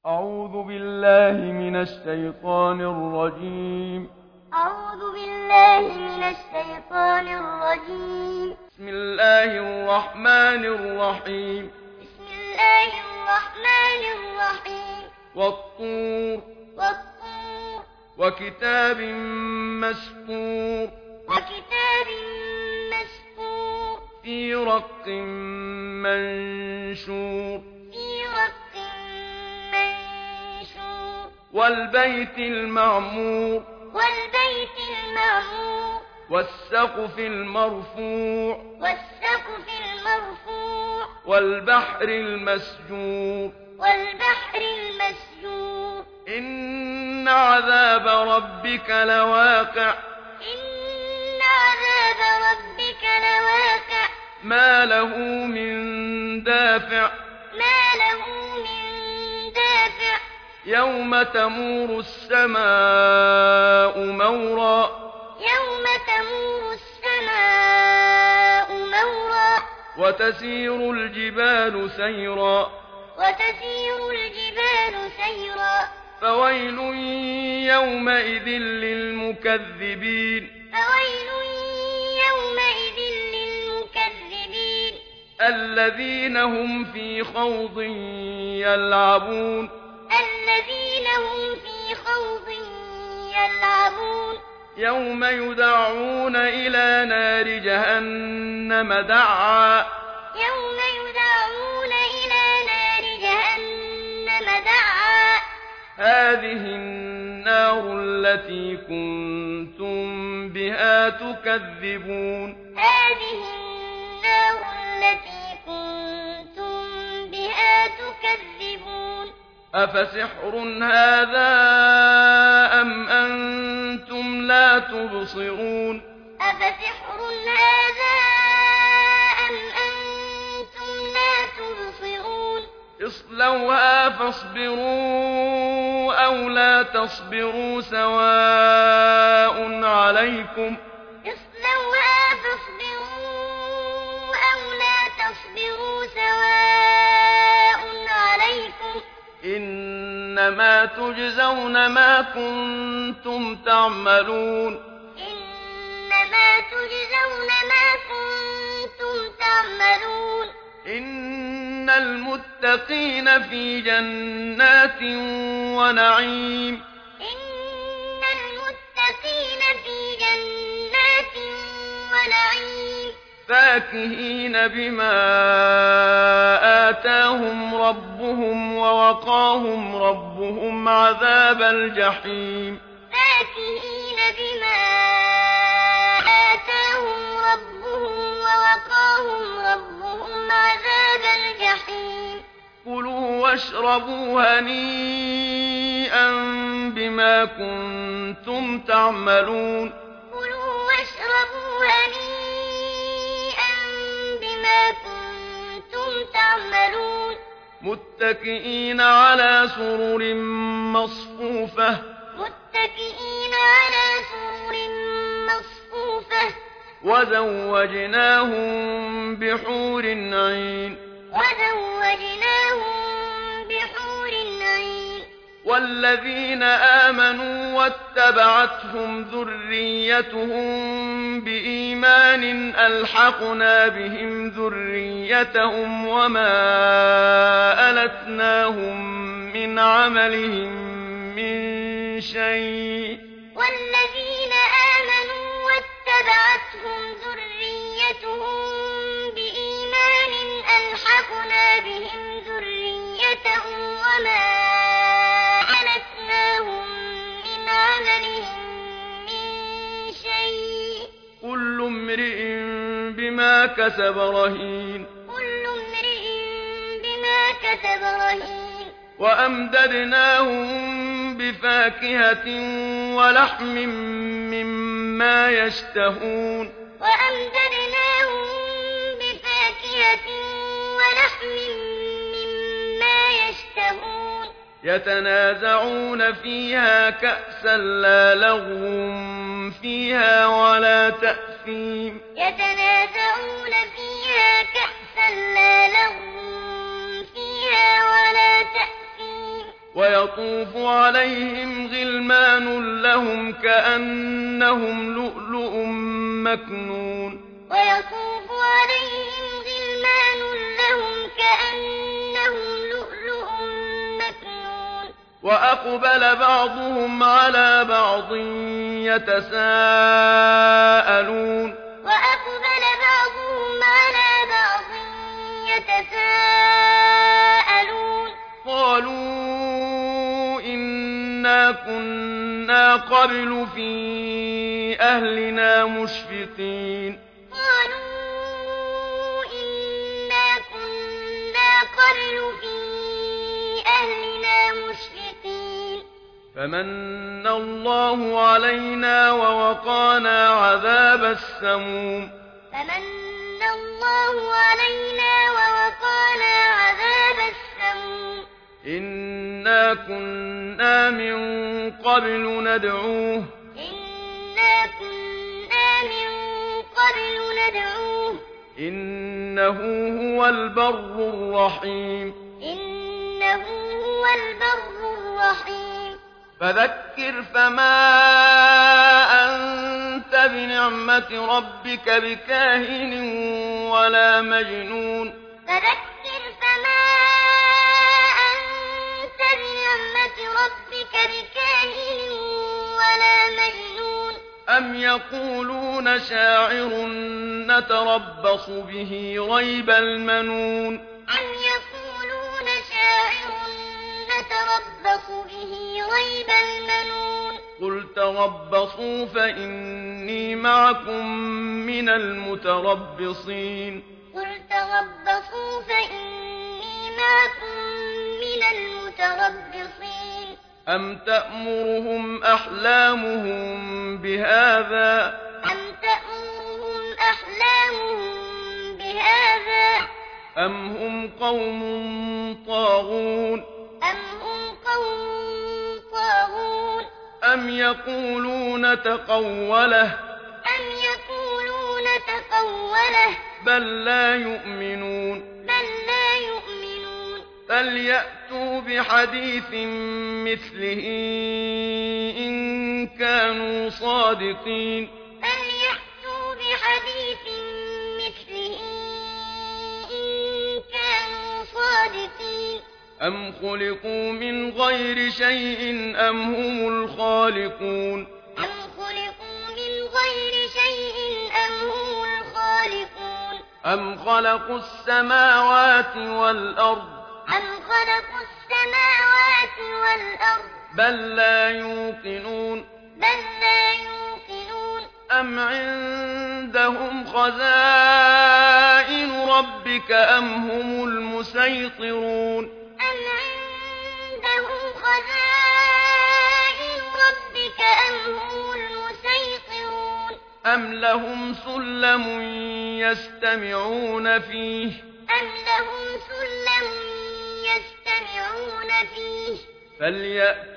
أعوذ بالله من الشيطان الرجيم. أعوذ بالله من الشيطان الرجيم. بسم الله الرحمن الرحيم. بسم الله الرحمن الرحيم. والطور. والطور. وكتاب مسطور. وكتاب مسطور. في رق منشور. في رق منشور. والبيت المعمور. والبيت المعمور. والسقف المرفوع. والسقف المرفوع. والبحر المسجور. والبحر المسجور. إن عذاب ربك لواقع. إن عذاب ربك لواقع. ما له من دافع. ما له من دافع. يوم تمور السماء مورا. يوم تمور السماء مورا. وتسير الجبال سيرا. وتسير الجبال سيرا. فويل يومئذ للمكذبين. فويل يومئذ للمكذبين. الذين هم في خوض يلعبون. الذين هم في خوض يلعبون. يوم يدعون إلى نار جهنم دعا. يوم يدعون إلى نار جهنم دعا. هذه النار التي كنتم بها تكذبون. هذه النار التي كنتم بها تكذبون. أفسحر هذا أم أنتم لا تبصرون. أفسحر هذا أم أنتم لا تبصرون. اصلوها فاصبروا أو لا تصبروا سواء عليكم. اصلوها فاصبروا أو لا تصبروا سواء عليكم. إنما تجزون ما كنتم تعملون. إنما تجزون ما كنتم تعملون. إن المتقين في جنات ونعيم. إن المتقين في جنات ونعيم. فاكهين بما آتاهم ربهم ووقاهم ربهم عذاب الجحيم. فاكهين بما آتاهم ربهم ووقاهم ربهم عذاب الجحيم. كلوا واشربوا هنيئا بما كنتم تعملون. كلوا واشربوا هنيئا بما كنتم تعملون. متكئين على سرر مصفوفة. متكئين على سرر مصفوفة. وزوجناهم بحور عين. وزوجناهم بحور عين. والذين آمنوا واتبعتهم ذريتهم بإيمان ألحقنا بهم ذريتهم وما ألتناهم من عملهم من شيء. والذين آمنوا واتبعتهم ذريتهم بإيمان ألحقنا بهم ذريتهم وما ألتناهم من عملهم من شيء. كل امرئ بما كسب رهين. كل امرئ بما كسب رهين. وأمددناهم بفاكهة ولحم مما يشتهون. وأمددناهم بفاكهة ولحم مما يشتهون. يتنازعون فيها كأسا لا لغو فيها ولا تأثيم. يتنازعون فيها كأسا لا لغو فيها ولا تأثيم. ويطوف عليهم غلمان لهم كأنهم لؤلؤ مكنون ويطوف عليهم غلمان لهم كأنهم لؤلؤ مكنون وأقبل بعضهم على بعض يتساءلون وأقبل بعضهم على بعض يتساءلون قالوا إنا كنا قبل في أهلنا مشفقين قالوا إنا كنا قبل في أهلنا مشفقين فمن الله علينا ووقانا عذاب السموم فمن الله علينا ووقانا عذاب السموم إنا كنا من قبل ندعوه إنا كنا من قبل ندعوه إنه هو البر الرحيم إنه هو البر الرحيم فذكر فما أنت بنعمة ربك بكاهن ولا مجنون فذكر فما أنت بنعمة ربك بكاهن ولا مجنون أم يقولون شاعر نتربص به ريب المنون أم يقولون شاعر نتربص به ريب المنون قل تربصوا فإني معكم من المتربصين قل تربصوا فإني معكم من المتربصين أم تأمرهم أحلامهم بهذا أم تأمرهم أحلامهم بهذا أم هم قوم طاغون أم هم قوم طاغون أم يقولون تقوله أم يقولون تقوله بل لا يؤمنون بل لا يؤمنون فليأتوا بحديث مثله إن كانوا صادقين فليأتوا بحديث مثله إن كانوا صادقين أم خلقوا من غير شيء أم هم الخالقون أم خلقوا من غير شيء أم هم الخالقون أم خلقوا السماوات والأرض أم خلقوا السماوات والأرض بل لا يوقنون بل لا يوقنون أم عندهم خزائن ربك أم هم المسيطرون أم عندهم خزائن ربك أم هم المسيطرون أم لهم سلم يستمعون فيه أم لهم سلم يستمعون فيه فليأت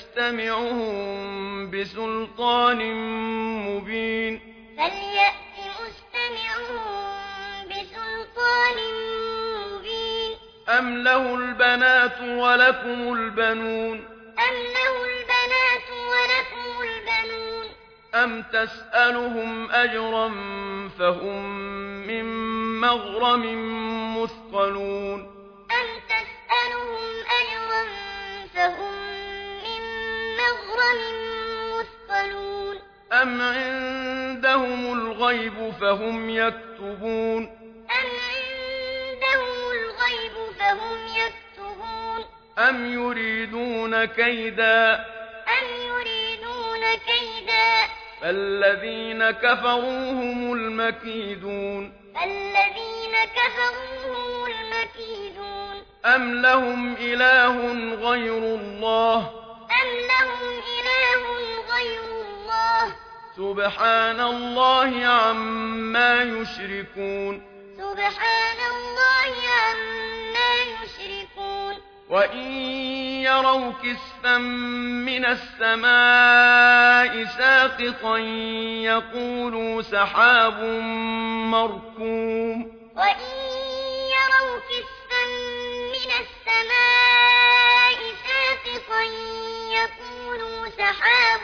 مستمعهم بسلطان مبين فليأت مستمعهم بسلطان مبين أم له البنات ولكم البنون أم له البنات ولكم البنون أم تسألهم أجرا فهم من مغرم مثقلون أم تسألهم أجرا فهم من مغرم مثقلون أم عندهم الغيب فهم يكتبون أم عندهم الغيب فهم يكتبون أم يريدون كيدا أم يريدون كيدا فالذين كفروا هم المكيدون فالذين كفروا هم المكيدون أم لهم إله غير الله أم لهم إله غير الله سبحان الله عما يشركون سبحان الله عما يشركون وإن يروا كسفا من السماء ساقطا يقولوا سحاب مركوم وإن يروا كسفا من السماء ساقطا سحاب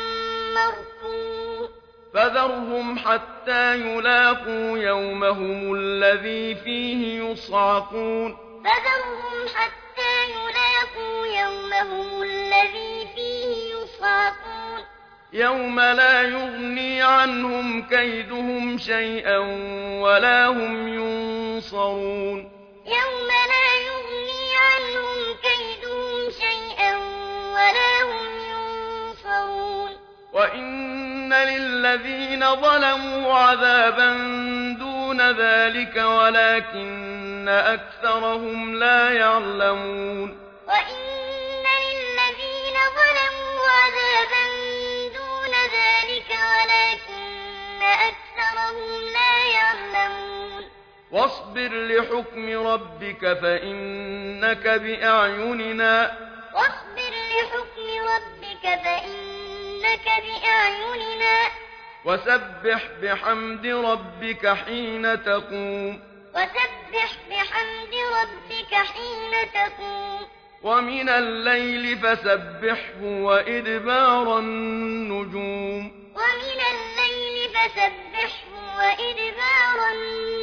مركوم فذرهم حتى يلاقوا يومهم الذي فيه يصعقون فذرهم حتى يلاقوا يومهم الذي فيه يصعقون يوم لا يغني عنهم كيدهم شيئا ولا هم ينصرون يوم لا يغني عنهم كيدهم شيئا ولا هم ينصرون وإن للذين ظلموا عذابا دون ذلك ولكن أكثرهم لا يعلمون وإن للذين ظلموا عذابا دون ذلك ولكن أكثرهم لا يعلمون واصبر لحكم ربك فإنك بأعيننا واصبر لحكم ربك فإنك بأعيننا وسبح بحمد ربك حين تقوم وسبح بحمد ربك حين تقوم ومن الليل فسبحه وإدبار النجوم ومن الليل فسبحه وإدبار النجوم